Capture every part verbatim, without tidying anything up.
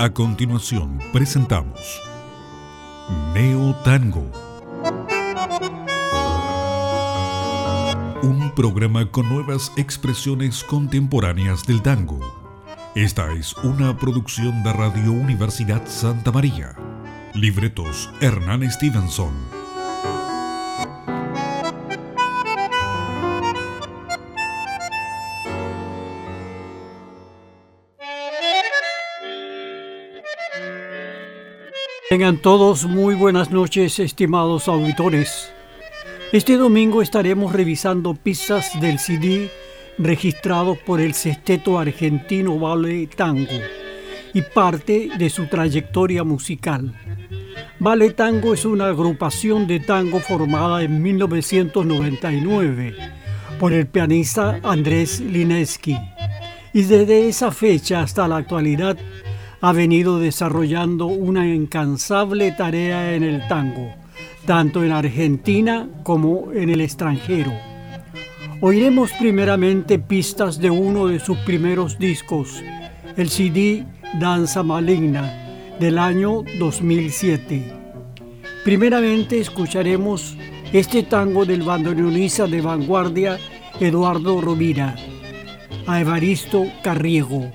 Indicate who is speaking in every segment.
Speaker 1: A continuación presentamos Neo Tango, un programa con nuevas expresiones contemporáneas del tango. Esta es una producción de Radio Universidad Santa María. Libretos Hernán Stevenson.
Speaker 2: Tengan todos muy buenas noches, estimados auditores. Este domingo estaremos revisando pistas del C D registrado por el sexteto argentino Ballet Tango y parte de su trayectoria musical. Ballet Tango es una agrupación de tango formada en mil novecientos noventa y nueve por el pianista Andrés Linesky, y desde esa fecha hasta la actualidad ha venido desarrollando una incansable tarea en el tango, tanto en Argentina como en el extranjero. Oiremos primeramente pistas de uno de sus primeros discos, el C D Danza Maligna, del año dos mil siete. Primeramente escucharemos este tango del bandoneonista de vanguardia Eduardo Rovira, a Evaristo Carriego.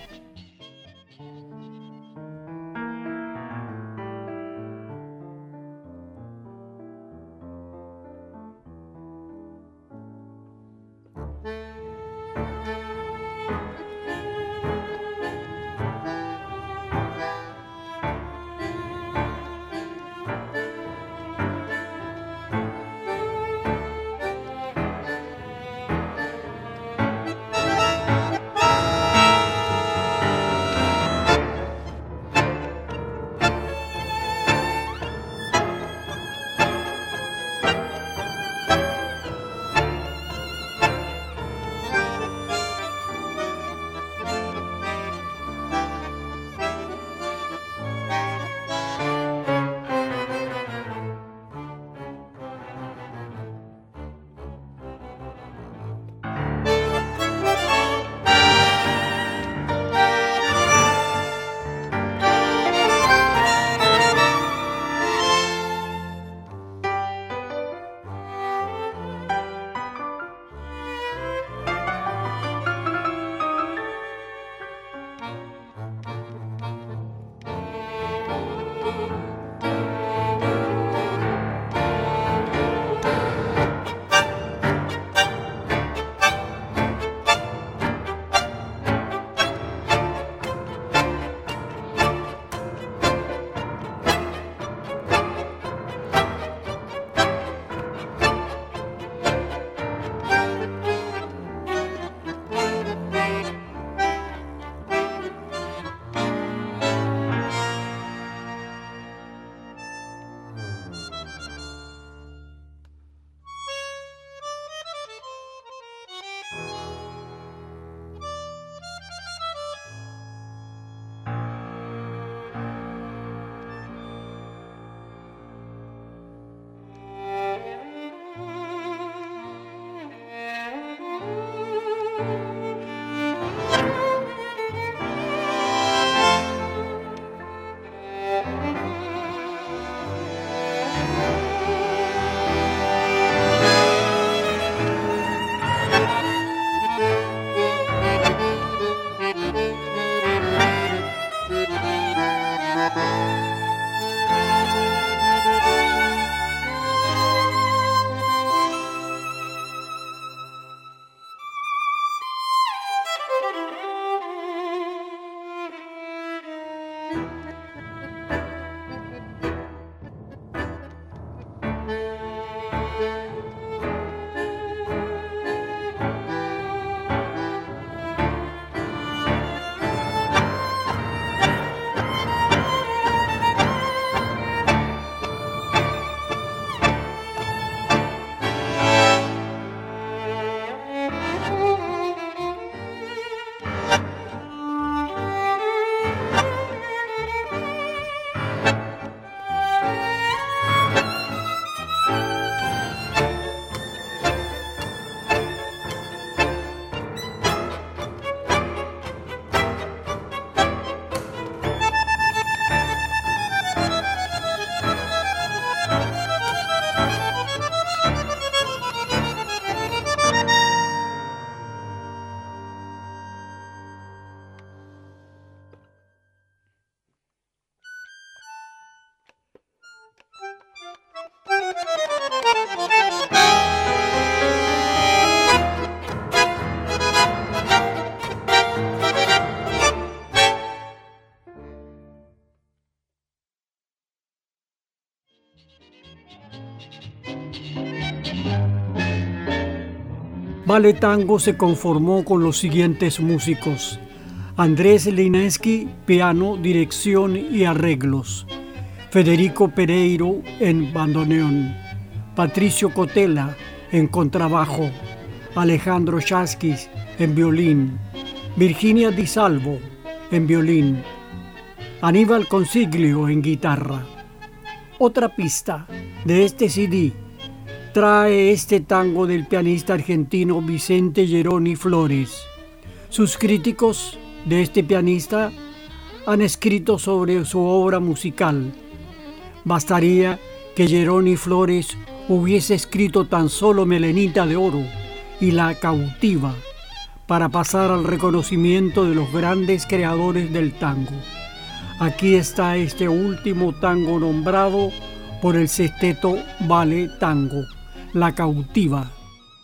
Speaker 2: Vale Tango se conformó con los siguientes músicos: Andrés Linansky, piano, dirección y arreglos; Federico Pereiro en bandoneón; Patricio Cotela en contrabajo; Alejandro Chaskis en violín; Virginia Di Salvo en violín; Aníbal Consiglio en guitarra. Otra pista de este C D trae este tango del pianista argentino Vicente Geroni Flores. Sus críticos de este pianista han escrito sobre su obra musical. Bastaría que Geroni Flores hubiese escrito tan solo Melenita de Oro y La Cautiva para pasar al reconocimiento de los grandes creadores del tango. Aquí está este último tango nombrado por el sexteto Vale Tango, La Cautiva.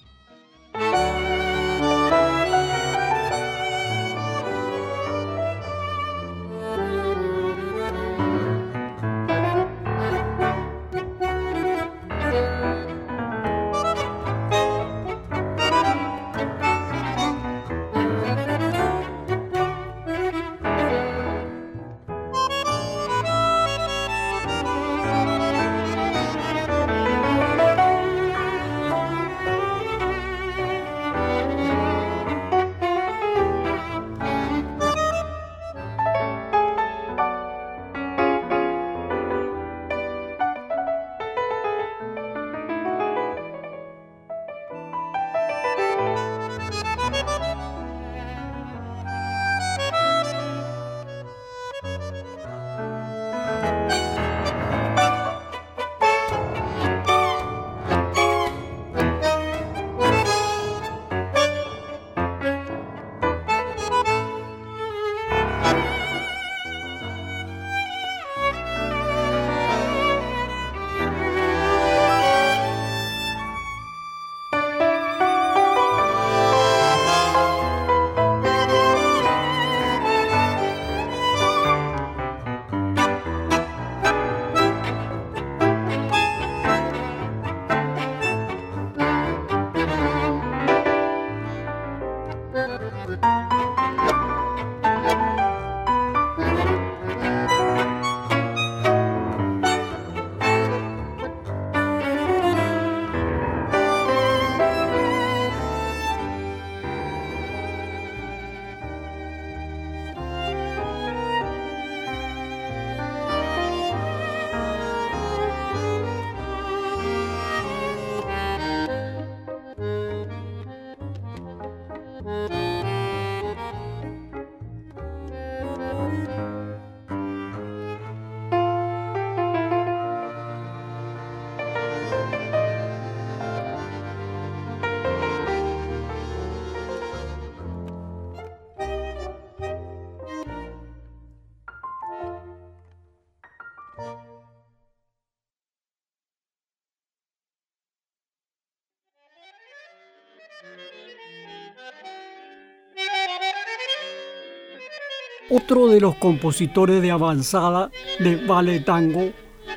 Speaker 2: Otro de los compositores de avanzada de Vale Tango,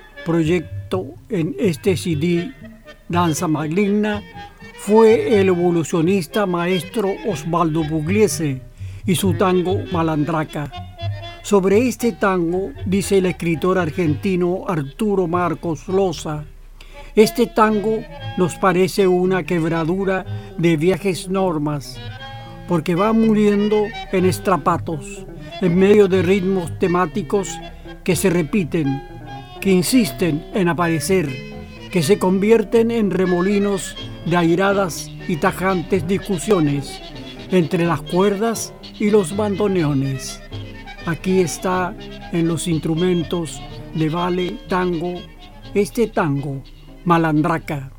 Speaker 2: proyecto en este C D Danza Maligna, fue el evolucionista maestro Osvaldo Pugliese y su tango Malandraca. Sobre este tango dice el escritor argentino Arturo Marcos Loza: este tango nos parece una quebradura de viejas normas, porque va muriendo en estrapatos, en medio de ritmos temáticos que se repiten, que insisten en aparecer, que se convierten en remolinos de airadas y tajantes discusiones entre las cuerdas y los bandoneones. Aquí está en los instrumentos de Vale Tango este tango, Malandraca.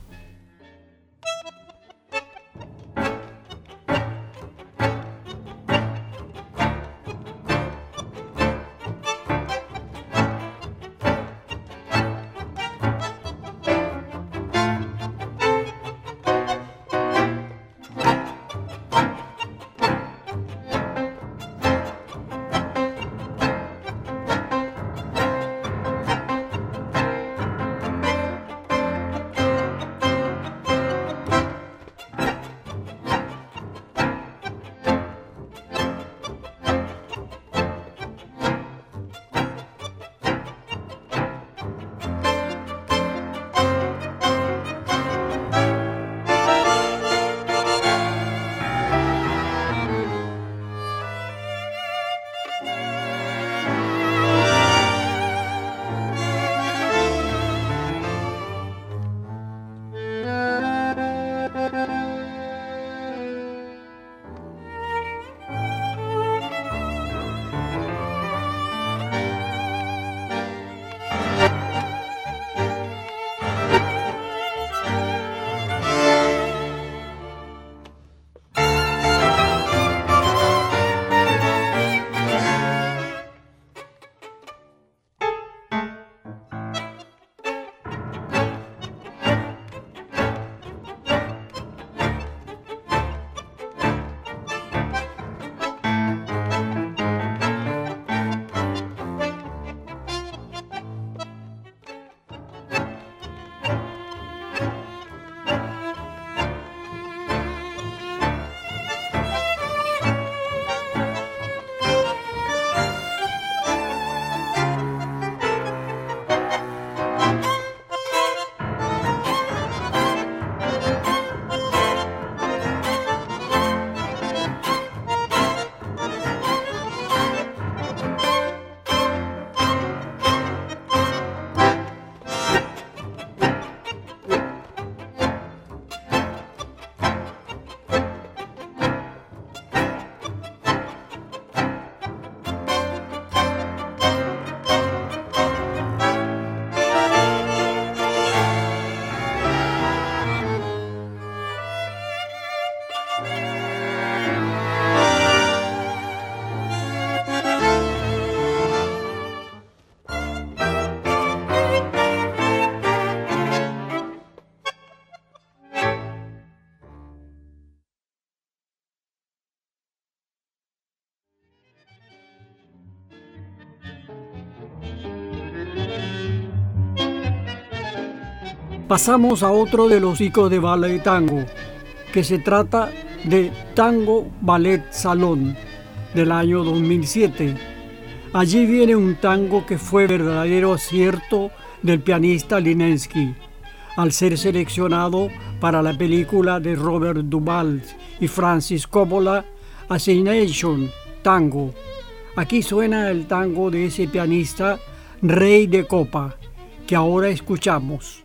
Speaker 2: Pasamos a otro de los hijos de ballet tango, que se trata de Tango Ballet Salón, del año dos mil siete. Allí viene un tango que fue verdadero acierto del pianista Lininsky, al ser seleccionado para la película de Robert Duvall y Francis Coppola, Assassination Tango. Aquí suena el tango de ese pianista, Rey de Copa, que ahora escuchamos.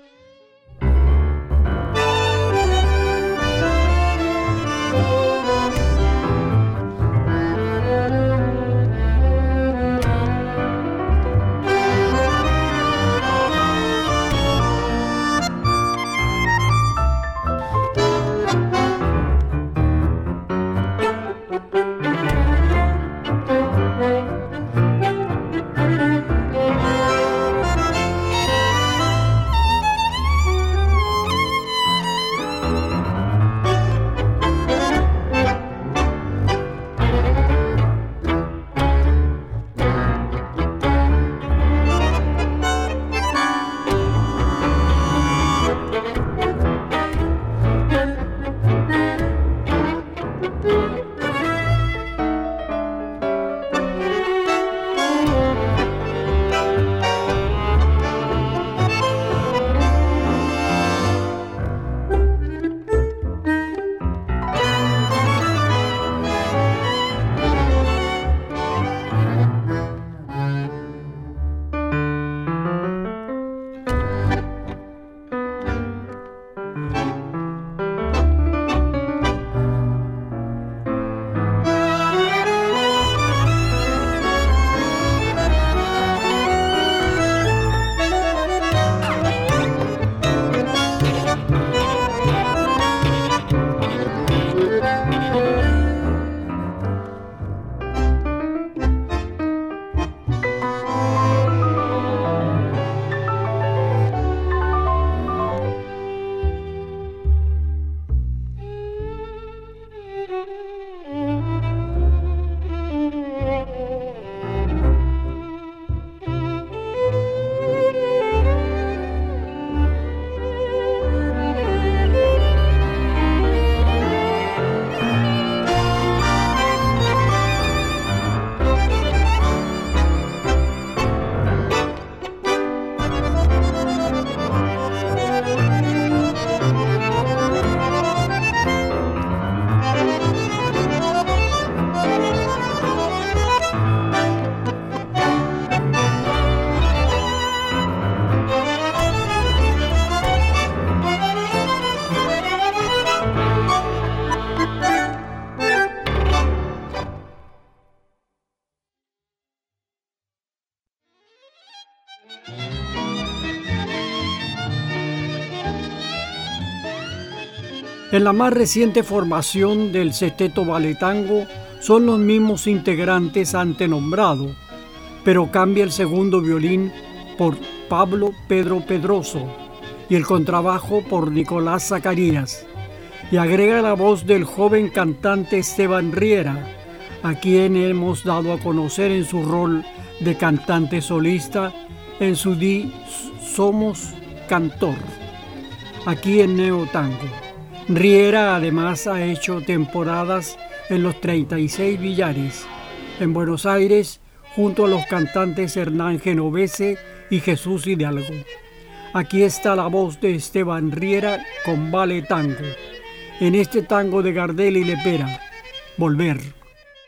Speaker 2: En la más reciente formación del Sexteto Ballet Tango son los mismos integrantes antenombrados, pero cambia el segundo violín por Pablo Pedro Pedroso y el contrabajo por Nicolás Zacarías, y agrega la voz del joven cantante Esteban Riera, a quien hemos dado a conocer en su rol de cantante solista en su Di Somos Cantor, aquí en Neo Tango. Riera además ha hecho temporadas en los treinta y seis billares, en Buenos Aires, junto a los cantantes Hernán Genovese y Jesús Hidalgo. Aquí está la voz de Esteban Riera con Ballet Tango, en este tango de Gardel y Lepera, Volver.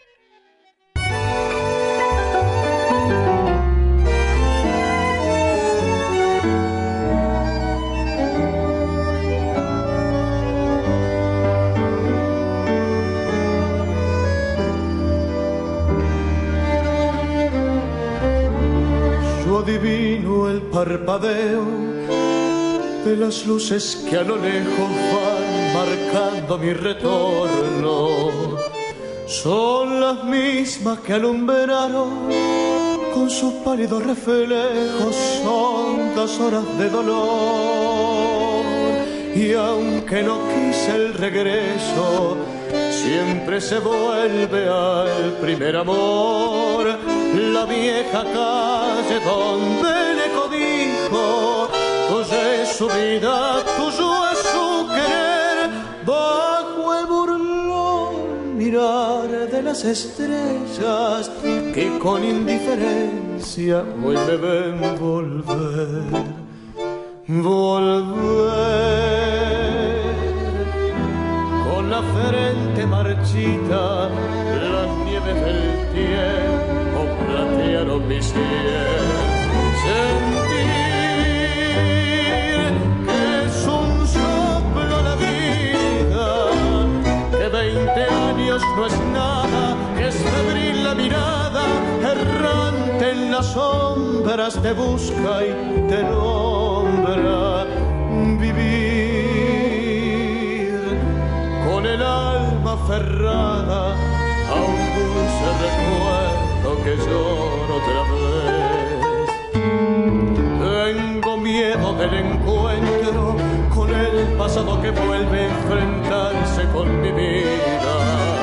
Speaker 3: Adivino el parpadeo de las luces que a lo lejos van marcando mi retorno. Son las mismas que alumbraron con sus pálidos reflejos hondas horas de dolor. Y aunque no quise el regreso, siempre se vuelve al primer amor. La vieja calle donde le codijo, oye su vida, tuyo es su querer, bajo el burlón mirar de las estrellas que con indiferencia hoy me ven volver, volver. Con la frente marchita, las nieves del tiempo platearon mi cielo. Sentir que es un soplo la vida, que veinte años no es nada, que es febril la mirada, errante en las sombras te busca y te nombra. Vivir con el alma aferrada a un dulce recuerdo que lloro otra vez. Tengo miedo del encuentro con el pasado que vuelve a enfrentarse con mi vida.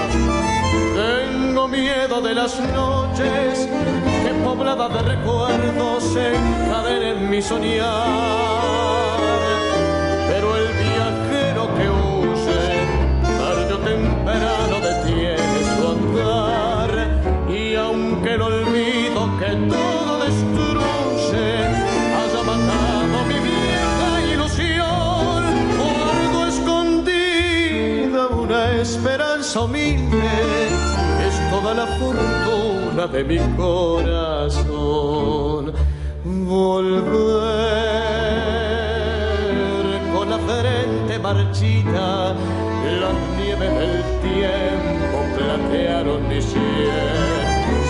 Speaker 3: Tengo miedo de las noches que pobladas de recuerdos se encadenen en mi soñar. Pero el viajero que huye, tarde o temprano detiene su andar. Y aunque el olvido que todo destruye haya matado mi vieja ilusión, guardo escondida una esperanza humilde, es toda la fortuna de mi corazón. Volver con la frente marchita, las nieves del tiempo platearon mi cielo.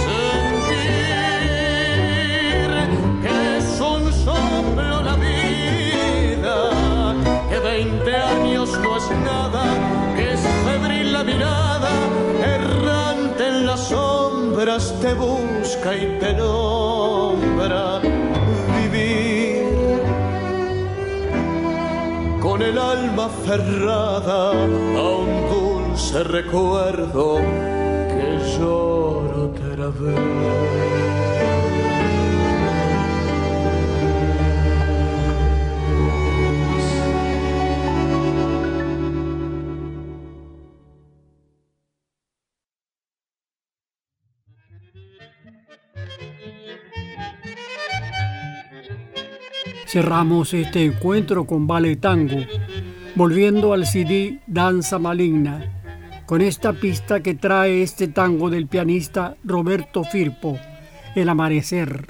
Speaker 3: Sentir que es un soplo la vida, que veinte años no es nada, que es febril la mirada, errante en las sombras te busca y te nombra. Vivir con el alma aferrada a un dulce recuerdo que lloro otra vez.
Speaker 2: Cerramos este encuentro con Vale Tango, volviendo al C D Danza Maligna, con esta pista que trae este tango del pianista Roberto Firpo, El Amanecer.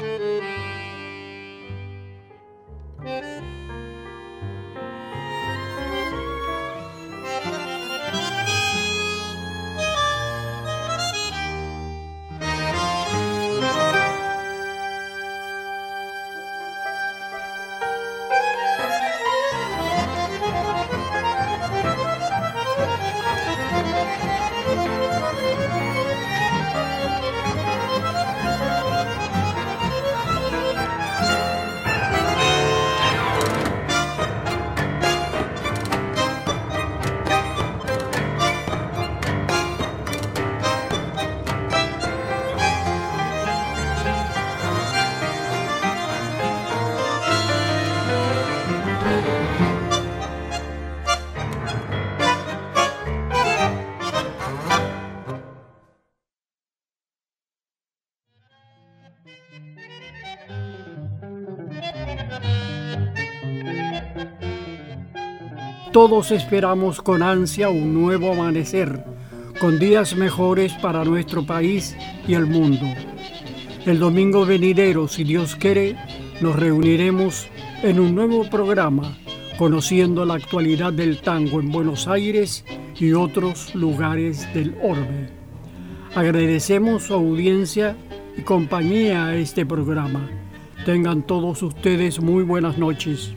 Speaker 2: Todos esperamos con ansia un nuevo amanecer, con días mejores para nuestro país y el mundo. El domingo venidero, si Dios quiere, nos reuniremos en un nuevo programa, conociendo la actualidad del tango en Buenos Aires y otros lugares del orbe. Agradecemos su audiencia y compañía a este programa. Tengan todos ustedes muy buenas noches.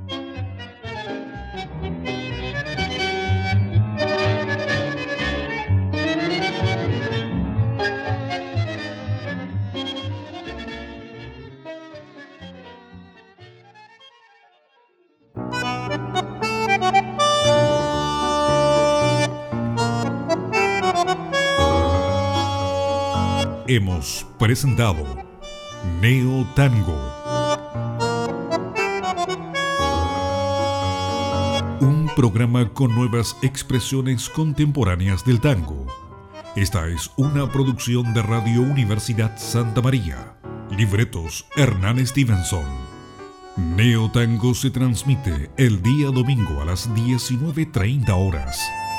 Speaker 1: Hemos presentado Neo Tango, un programa con nuevas expresiones contemporáneas del tango. Esta es una producción de Radio Universidad Santa María. Libretos Hernán Stevenson. Neo Tango se transmite el día domingo a las diecinueve treinta horas.